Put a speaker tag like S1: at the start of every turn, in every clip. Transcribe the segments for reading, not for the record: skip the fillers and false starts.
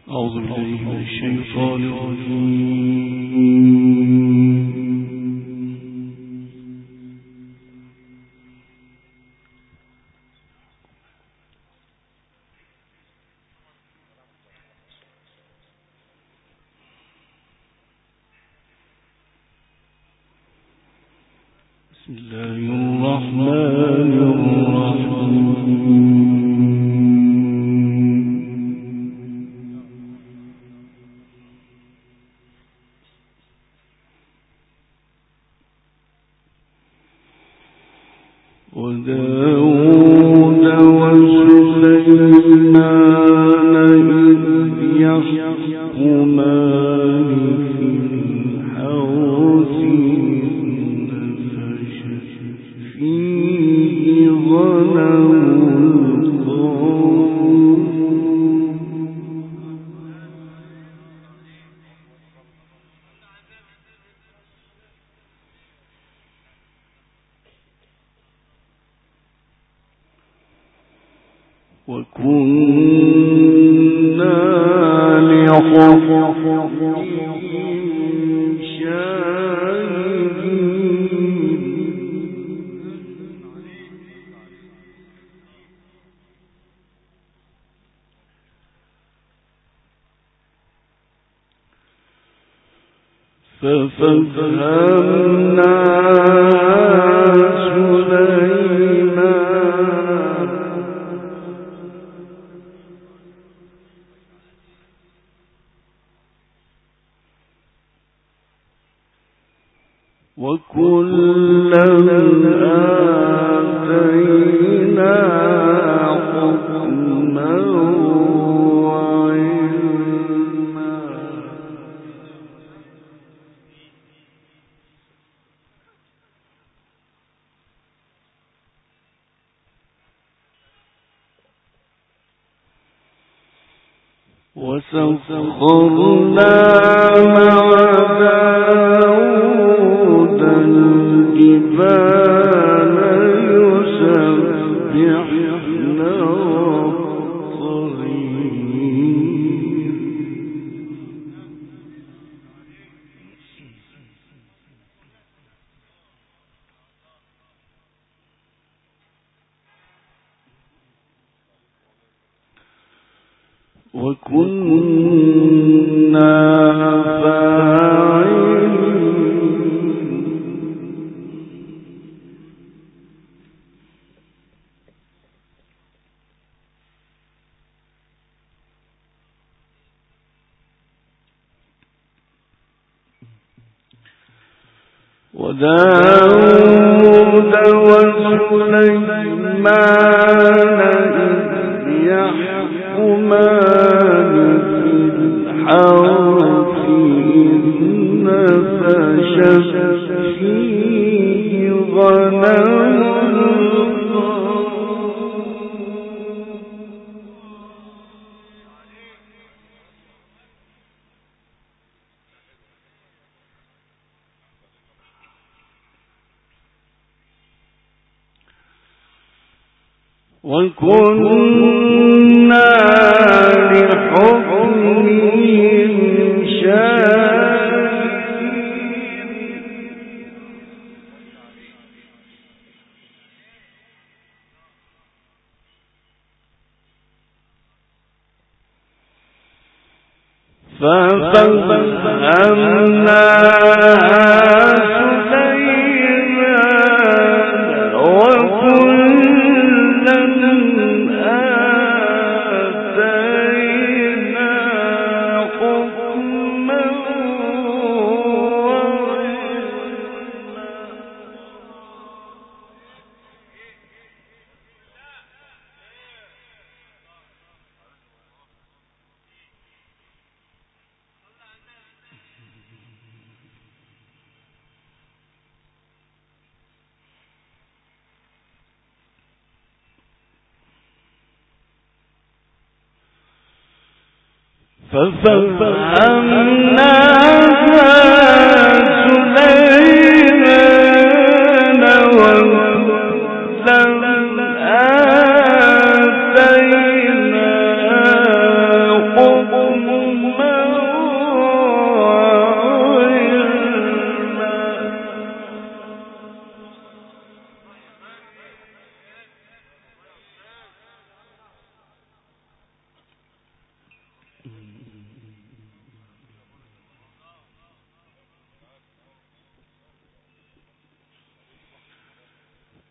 S1: ففهمنا سليمان وكلا آتينا حكما وسخرنا مع داود الجبال يسبحن والطير وكنا فاعلين وداود وسليمان إذ يحكمان في الحرث إذ نفشت فيه غنم وكنا لحكمهم شاكرين ففهمناها سليمان وكلا آتينا حكما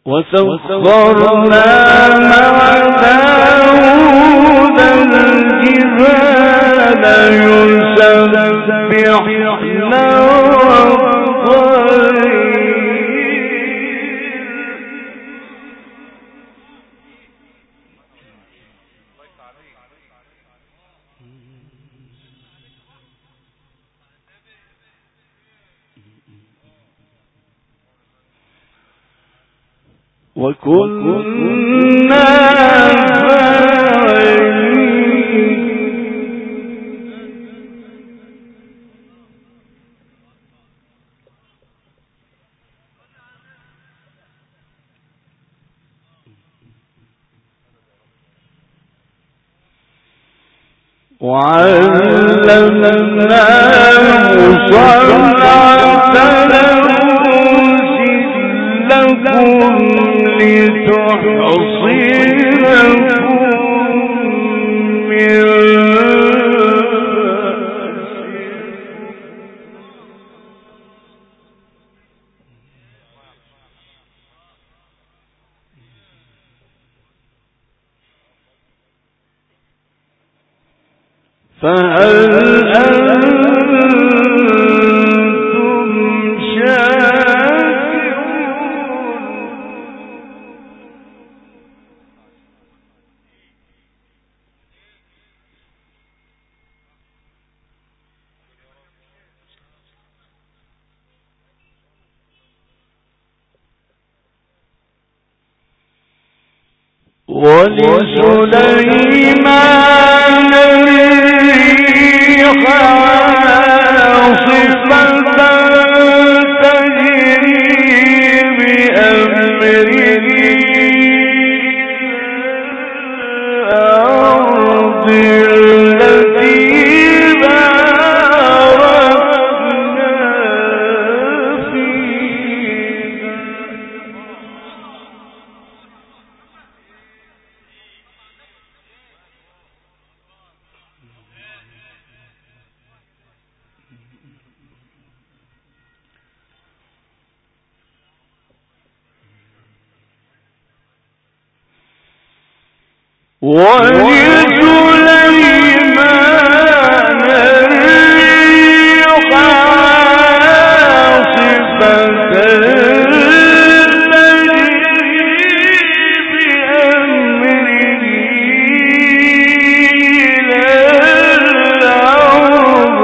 S1: وسخرنا مع داود الجبال يسبحن وكنا وعلمناه صنعة لبوس لكم لتحصنكم من فهل أنتم شاكرون ولسليمان الريح عاصفة تجري بأمره الأرض التي باركنا فيها ولسليمان الريح عاصفة تجري بأمره إلى الأرض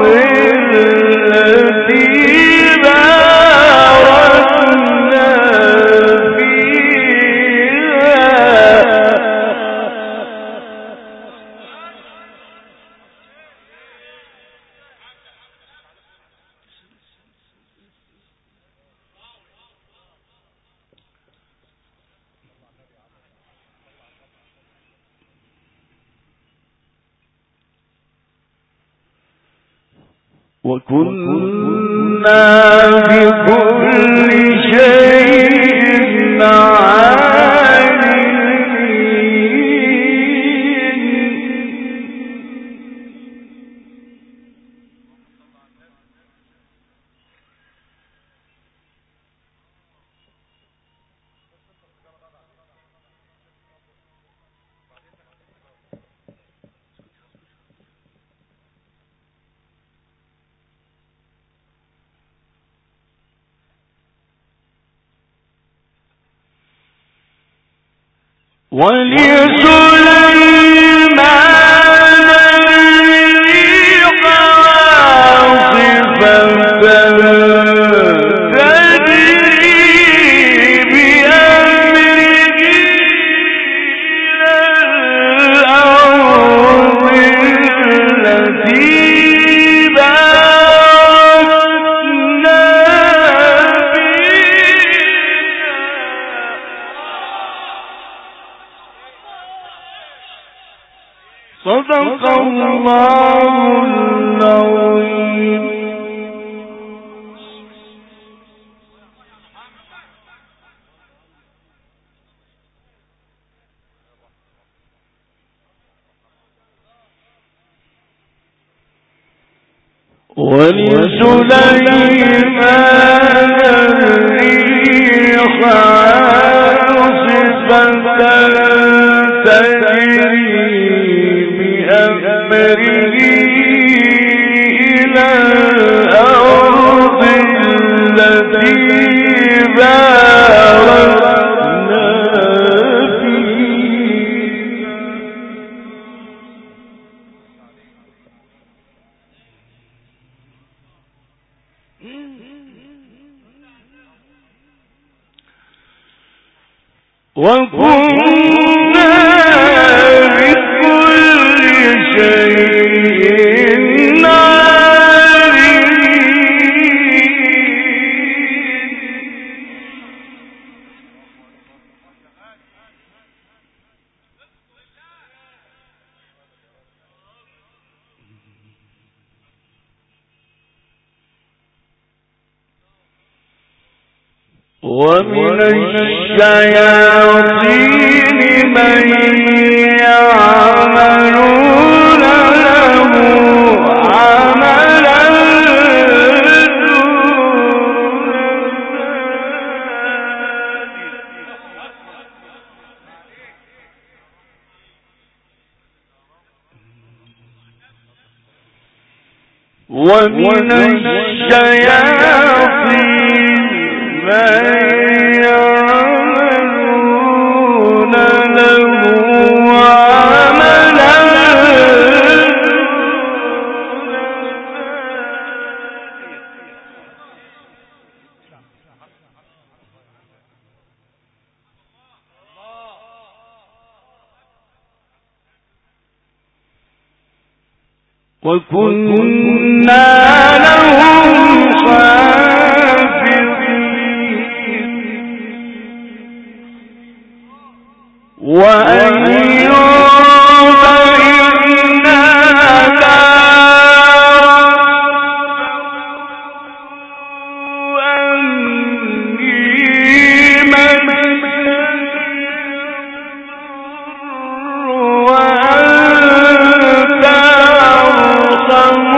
S1: التي باركنا وكنا بكل شيء عالمين ولسليمان الريح عاصفة تجري بأمره إلى الأرض التي باركنا صدق الله العظيم. ولسليمان الريح عاصفة تجري بأمره إلى الأرض التي باركنا فيها وكنا بكل شيء ومن الشياطين من يعملون له عملا ومن الشياطين من يعملون له عملا وكنا لهم وأيوب إذ نادى أني مسني وأنت أرحم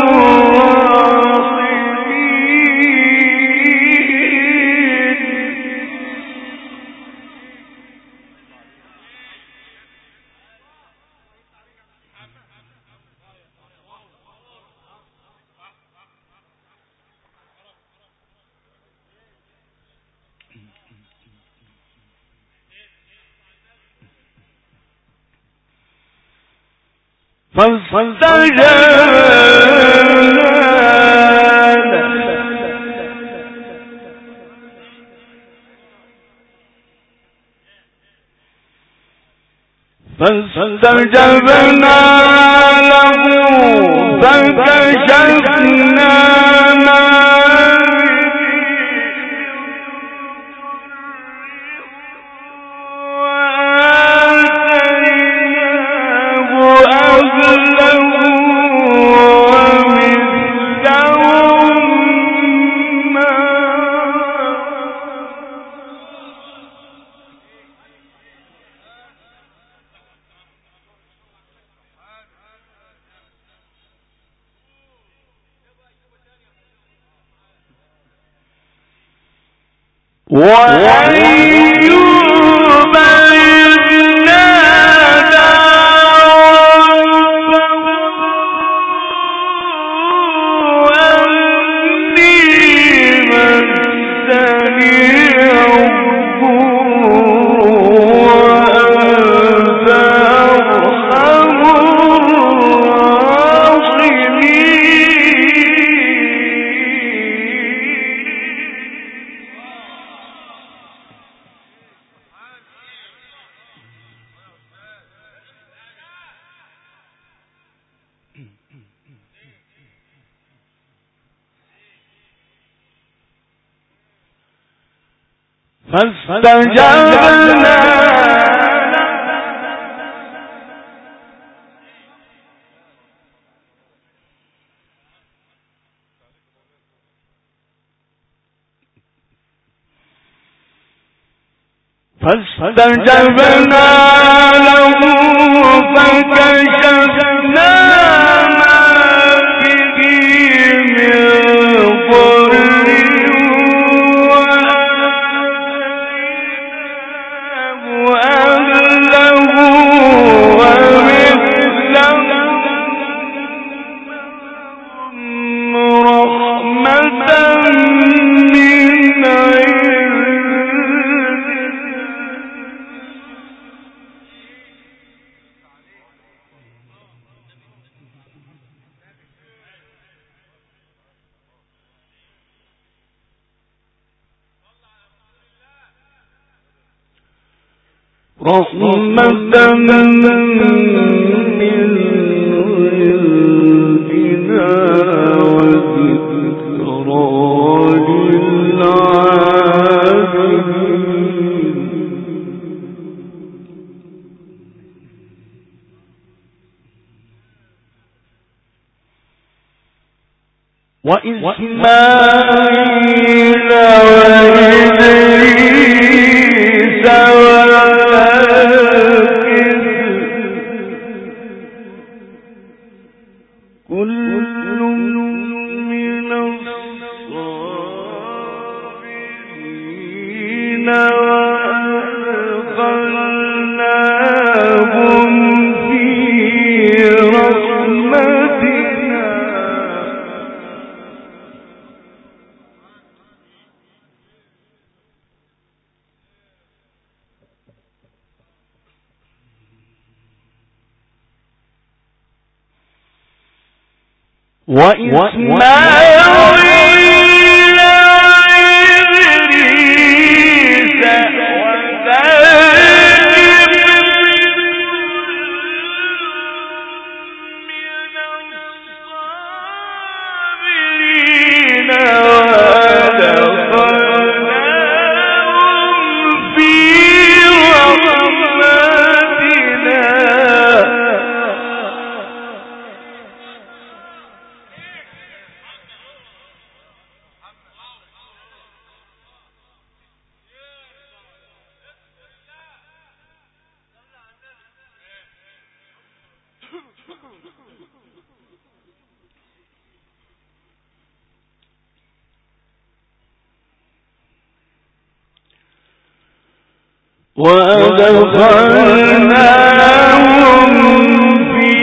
S1: فاستجبنا له فكشفنا ما وأيوب إذ نادى ربه أني مسني الضر وأنت أرحم فاستجبنا له فكشفنا ما به من ضر رحمة من عندنا وذكرى للعابدين وإسماعيل وإدريس وأدخلناهم في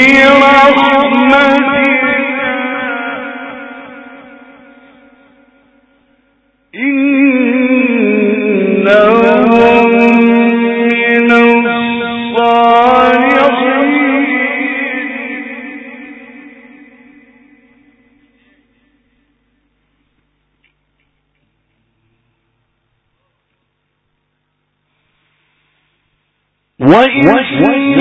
S1: رحمتنا إنهم من الصالحين وإسماعيل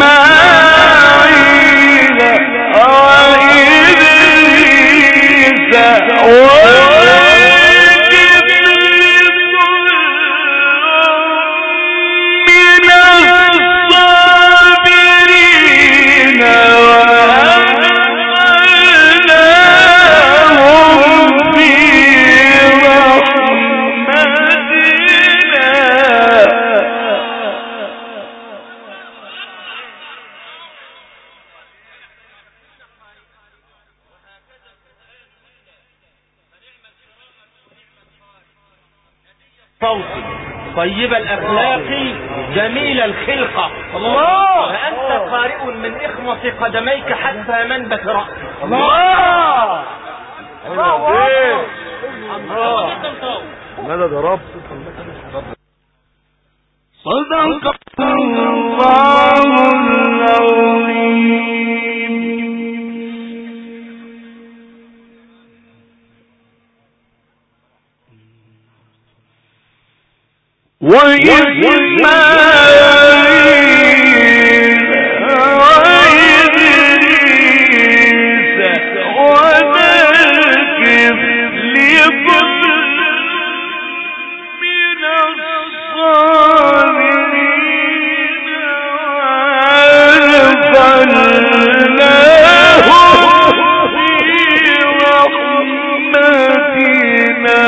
S1: وإدريس من الصابرين وأدخلناهم في
S2: طيب الأخلاق جميل الخلقة الله فأنت قارئ من إخمص قدميك حتى منبت رأسك الله الله
S1: ماذا ضرب صدق الله العظيم وإسماعيل وإدريس وذكر لكل من الصابرين وأدخلناهم في رحمتنا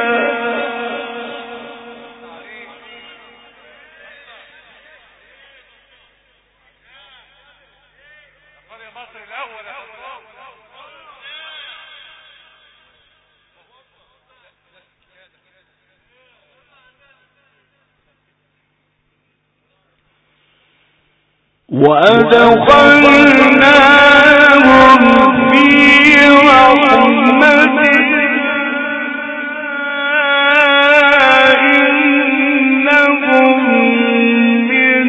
S1: وأدخلناهم في رحمتنا إنهم من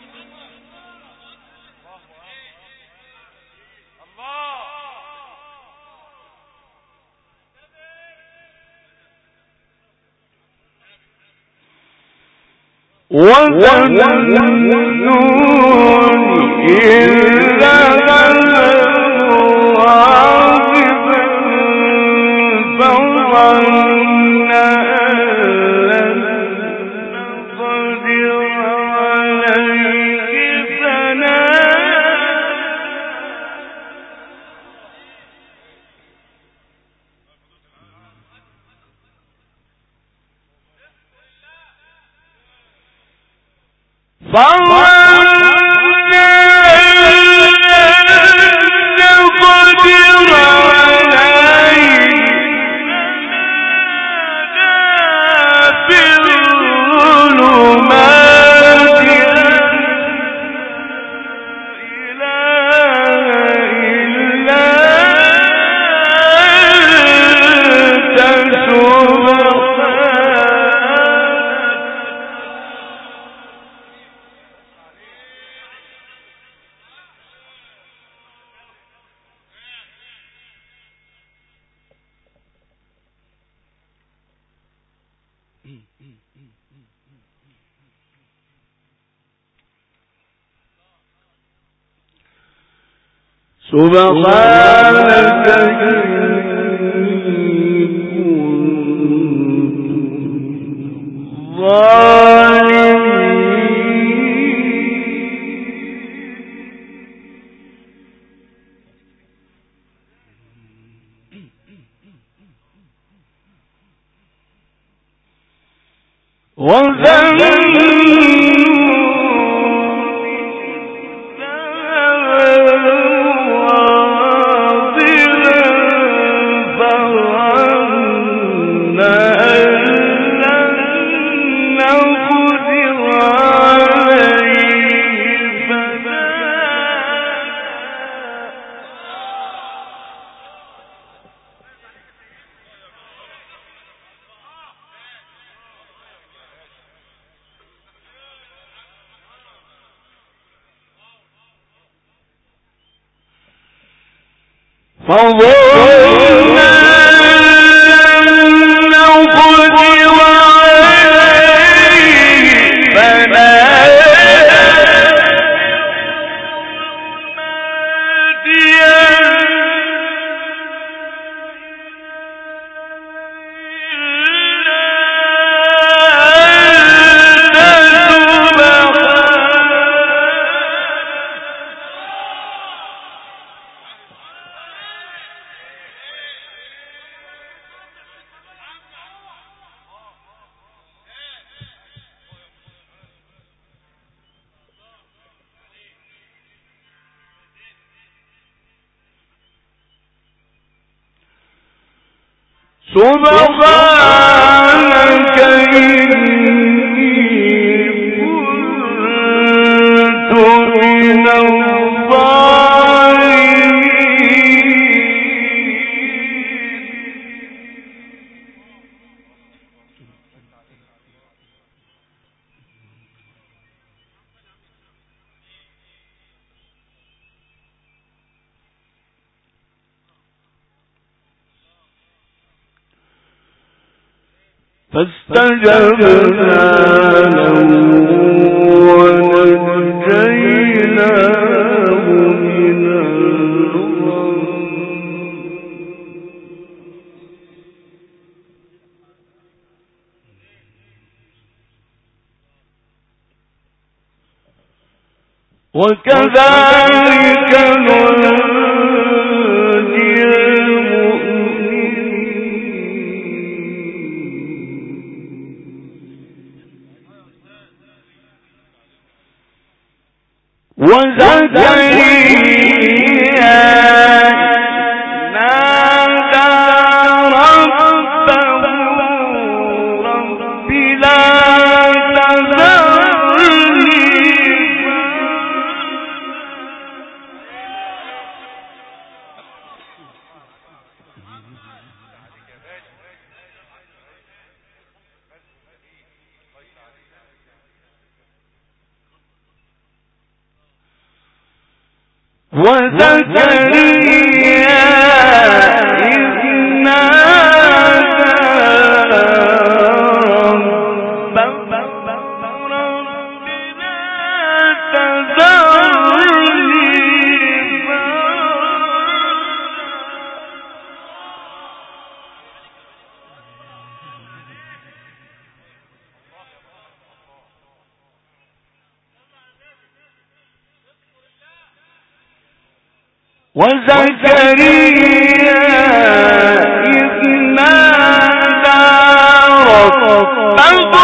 S1: الصالحين سبحانك فاستجبنا له ونجيناه من الغم وكذلك ننجي وزكريا نادى ربه رب لا تذرني وزكريا إذ نادى ربه رب وزكريا إذ نادى ربه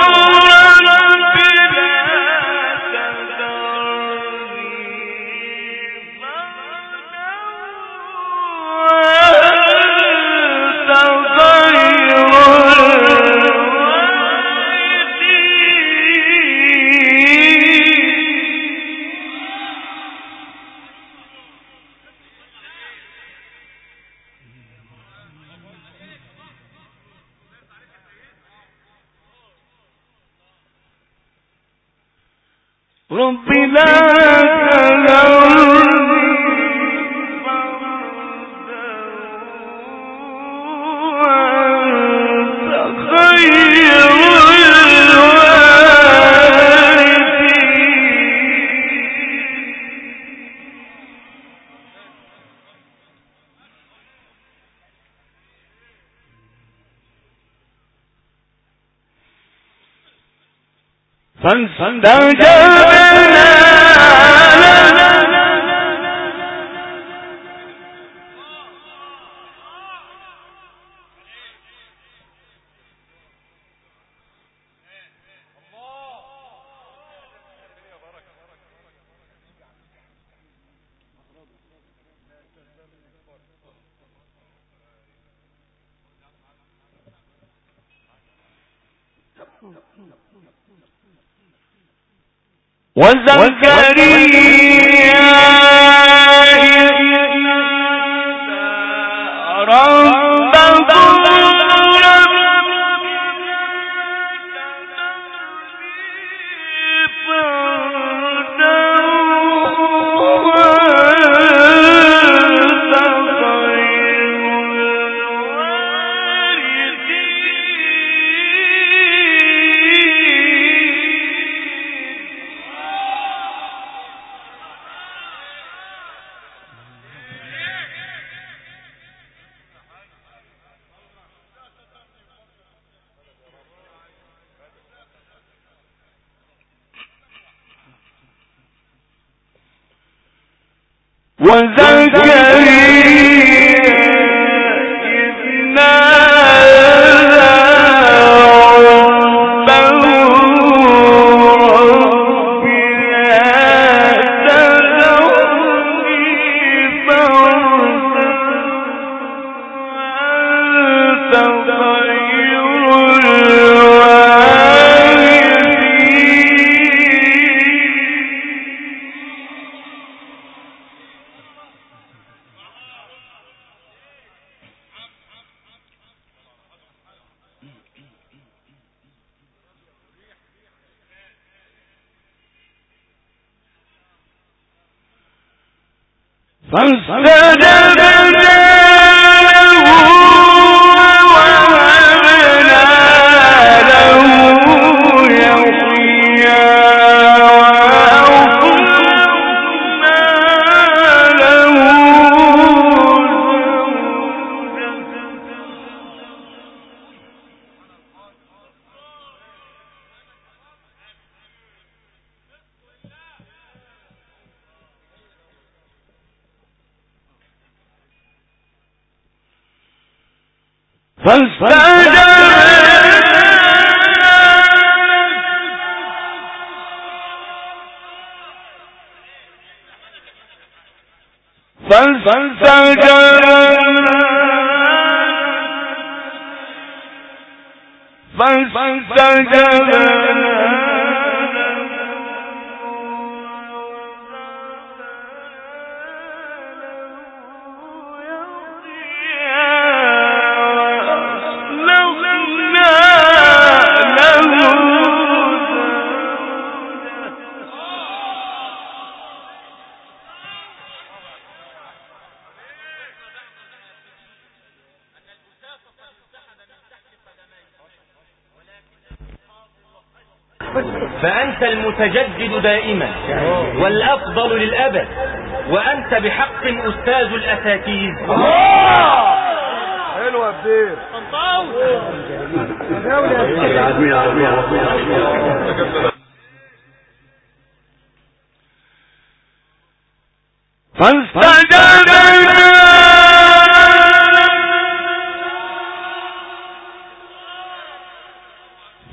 S1: رب لا تذرني وأنت خير الوارثين فاستجبنا وزكريا ربه
S2: فأنت المتجدد دائما والأفضل للأبد، وأنت بحق أستاذ الأساتيذ.
S3: حلو يا بدير.
S1: فاستجاب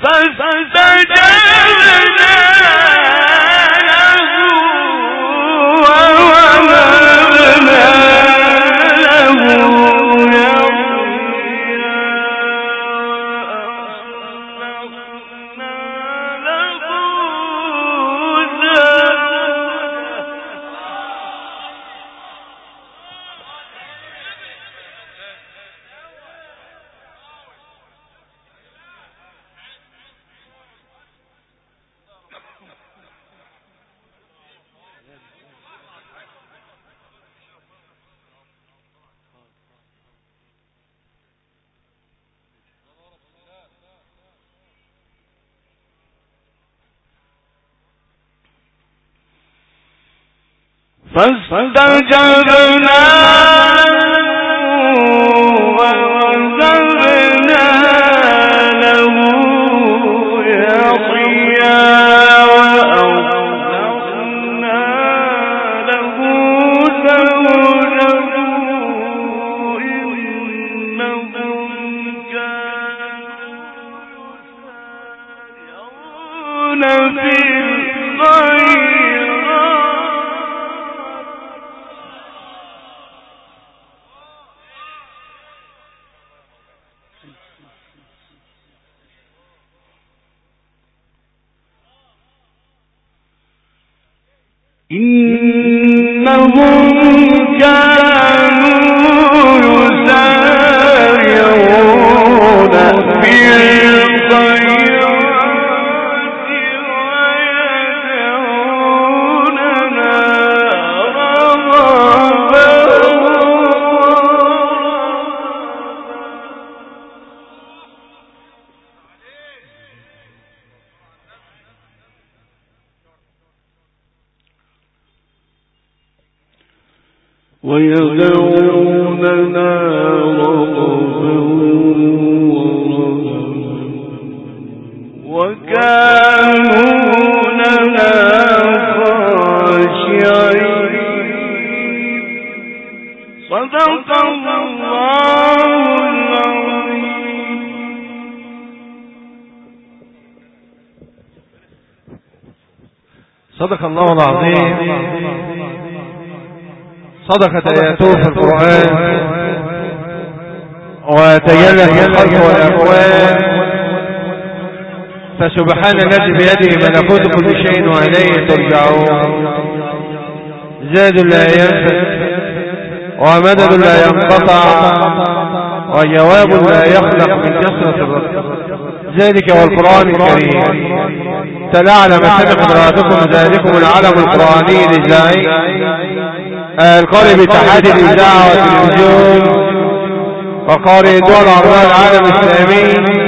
S1: فاستجبنا ووهبنا له يحيى وأصلحنا له زوجه إنهم كانوا يسارعون في إنهم كانوا يسارعون في الخيرات ويدعوننا رغبا ويدعوننا رغبا وكانوا لنا خاشعين. صدق الله العظيم.
S3: صدق الله العظيم. صدقت آياته في القرآن وتجلت الخلق والأكوان، فسبحان الذي بيده ملكوت كل شيء وإليه ترجعون. زاد لا ينفد ومدد لا ينقطع وجواب لا يخلق من كثرة الرد. ذلك والقرآن الكريم تلعلم سمع حضراتكم ذلكم العلم القرآني الإذاعي القارئ باتحاد الإذاعة والتلفزيون وقارئ دول أعضاء العالم الإسلامي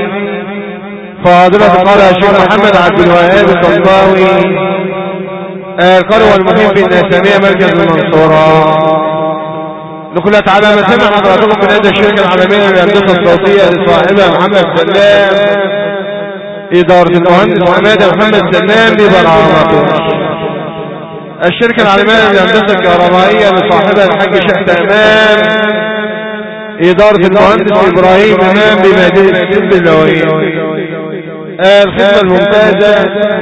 S3: فاضلة القارئ الشيخ محمد عبد الوهاب الطنطاوي القارئ والمقيم في الناسمية مركز المنصورة. نقلت على ما سمع حضراتكم من هذا الشركة العالمية للهندسة الصوتية لصاحبها محمد سلام إدارة المهندس حمادة محمد سلام ببرامته. الشركة العالمية للهندسة الكهربائية لصاحبها الحاج شيخ تمام إدارة المهندس إبراهيم إمام بمدينة السب اللوية. الخدمة الممتازة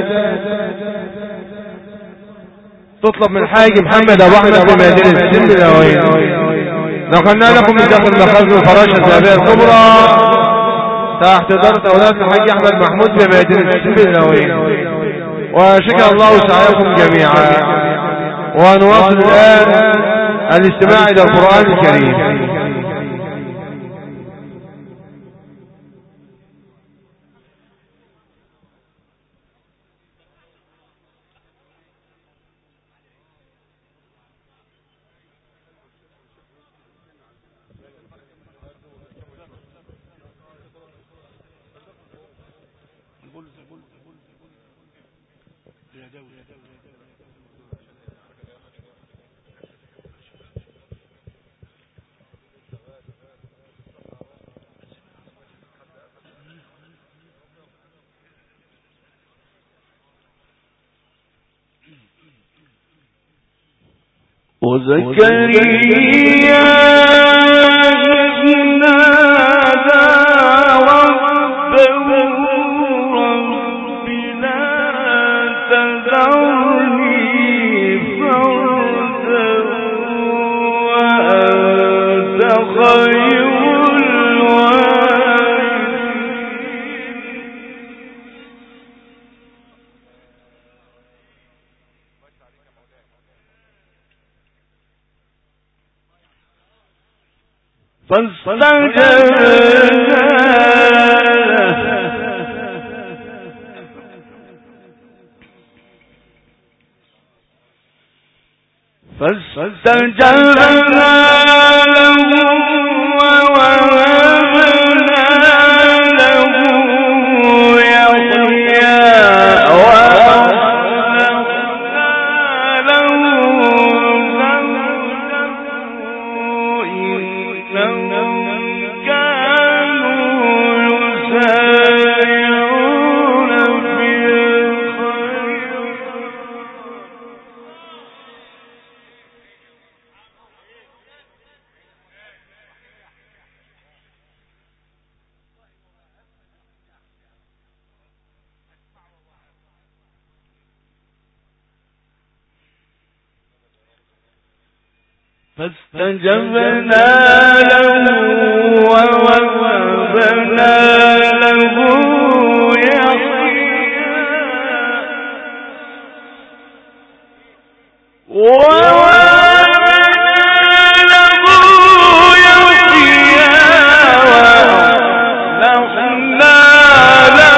S3: تطلب من الحاج محمد أبو أحمد بمدينة السب اللوية. نقلنا لكم من داخل مخازن الفراشة الذهبية الكبرى تحت إدارة أولاد الحاج أحمد محمود بمدينة السب اللوية. وشكر الله سعيكم جميعا. ونواصل الآن الاستماع إلى القرآن الكريم.
S1: وزكريا إذ نادى ربه فاستجبنا له ووهبنا له يحيى وأصلحنا له زوجه إنهم كانوا يسارعون في الخير. فاستجبنا له ووهبنا له يحيى وأصلحنا له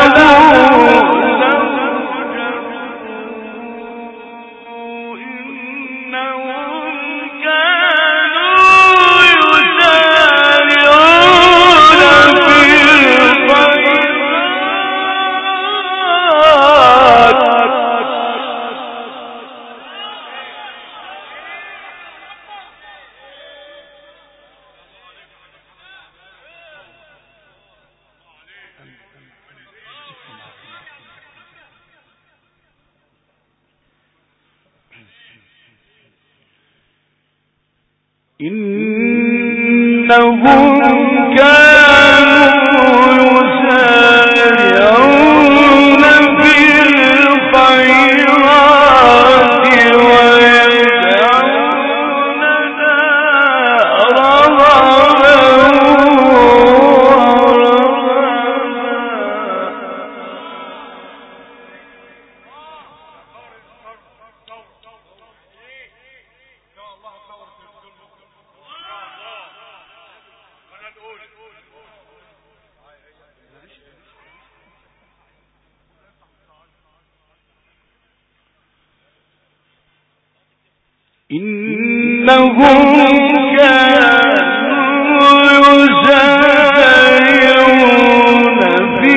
S1: إنهم كانوا يسارعون في الخيرات ويدعوننا رغبا إنهم كانوا يسارعون في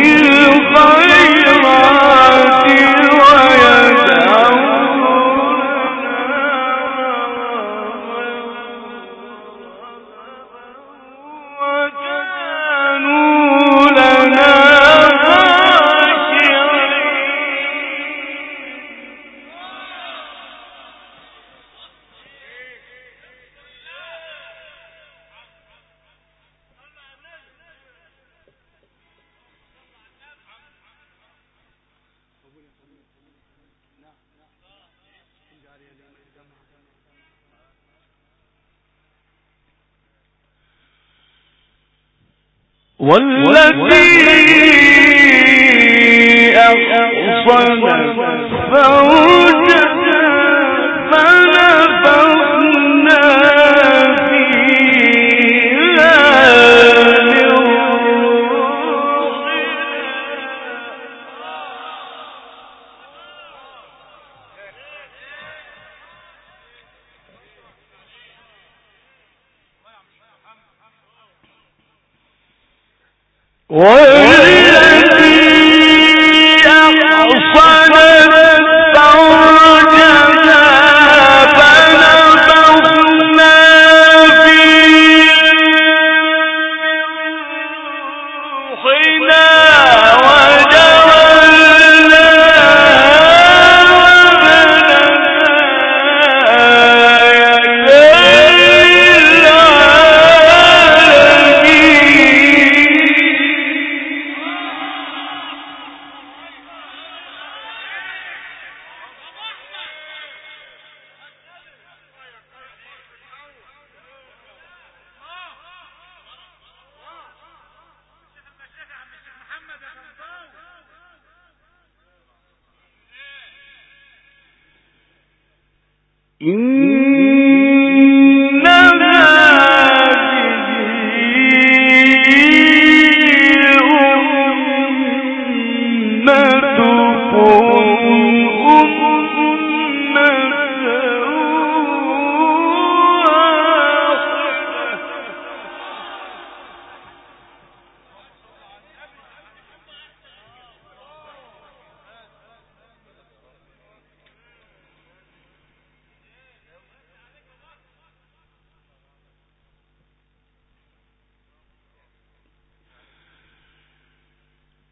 S1: الخيرات وكانوا لنا والتي أحصنت فرجها فنفخنا فيها من روحنا والتي أحصنت فرجها فنفخنا فيه من روحنا وجعلنا إن هذه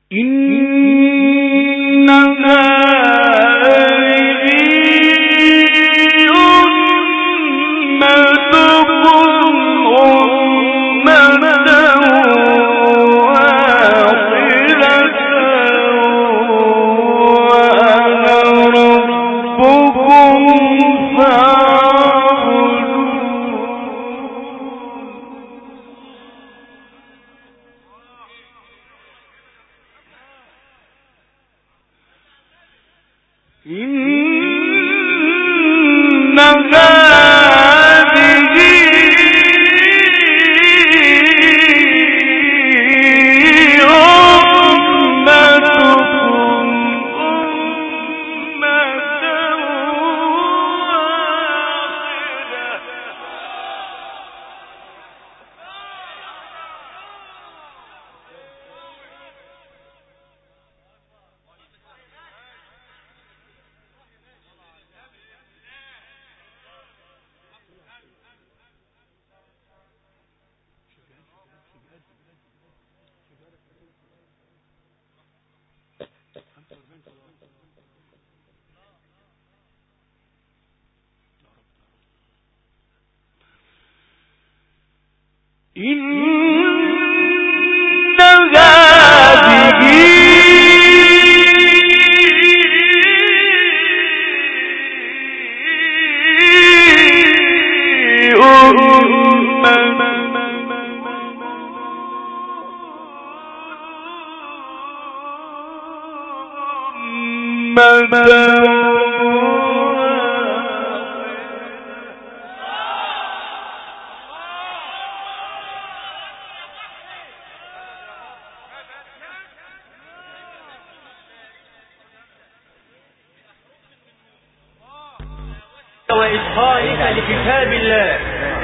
S2: وإتقانك لكتاب الله،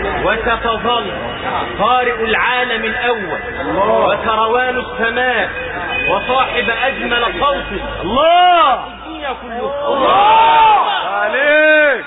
S2: وستظل قارئ العالم الأول وكروان السماء وصاحب أجمل صوت الله الدنيا كلها. الله عليك.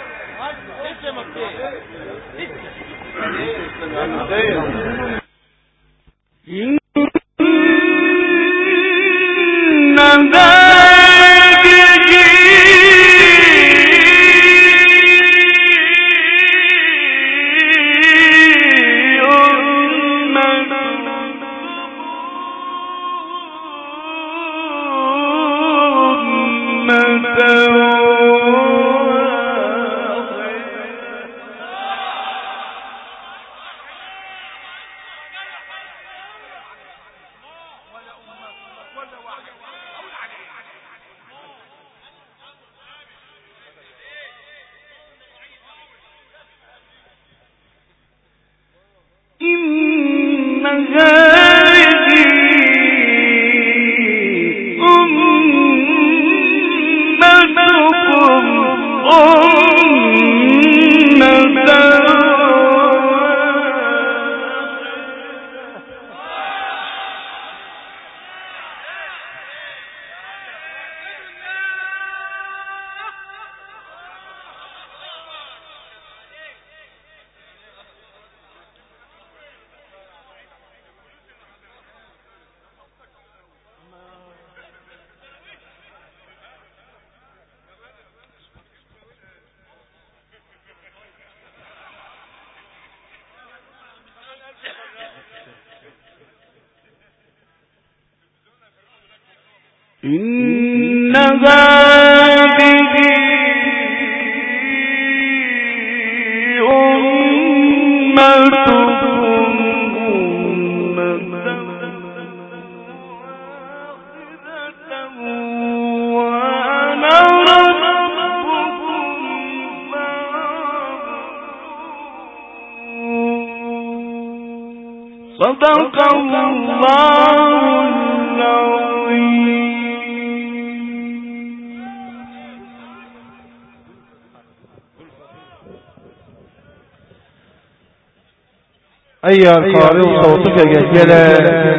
S2: إن هذه أمتكم أمة واحدة وأنا ربكم فاعبدون. صدق الله العظيم.
S3: أيها القارئ صوتك جلجلا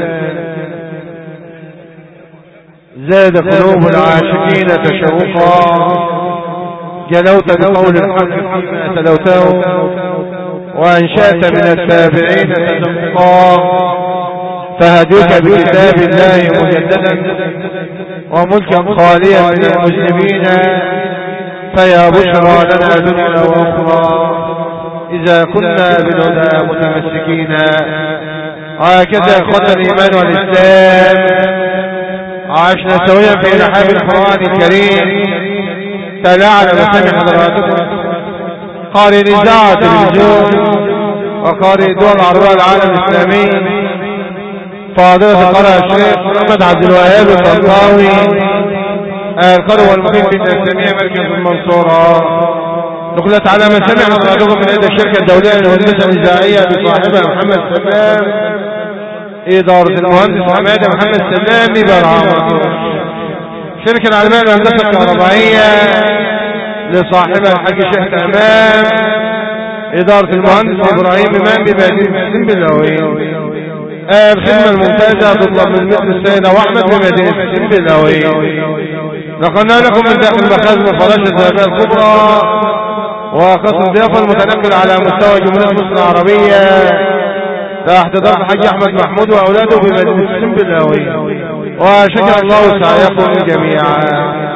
S3: زاد قلوب العاشقين تشوقا، جلوت بقول الحق فيما تلوته وأنشأت من التابعين تدقا، فهديك بكتاب الله مجددا وملكا خاليا من المسلمين، فيا بشرى لنا دنيا واخرى اذا كنا بالهدى متمسكين. وهكذا اخوة الايمان والاسلام عشنا سويا في رحاب القرآن الكريم. تلاعنا بسمع حضراتكم قارئ اذاعة التلفزيون وقارئ دول العربية العالم الاسلامي فاضلة القارئ الشيخ محمد عبد الوهاب الطنطاوي القارئ والمقيم في الاسلامية مركز المنصورة. نقلت على مسامع حضراتكم من يد الشركة الدولية للهندسة الإذاعية بصاحبها محمد سلام، إدارة المهندس حمادة محمد سلام ببرعام. شركة العالمية للهندسة الكهربائية لصاحبها الحاج شيخ تمام، إدارة المهندس إبراهيم إمام بمدينة سنبلاوي. الخدمة الممتازة تطلب من مثل السيدة وأحمد بمدينة سنبلاوي. نقلنا لكم من داخل مخازن فراشة الذهبية الكبرى وقسم ضيافة المتنقل على مستوى جمهورية مصر العربية تحت ضغط الحاج أحمد محمود وأولاده بمدينة سنبلاوي. وشكر الله سعيكم جميعا.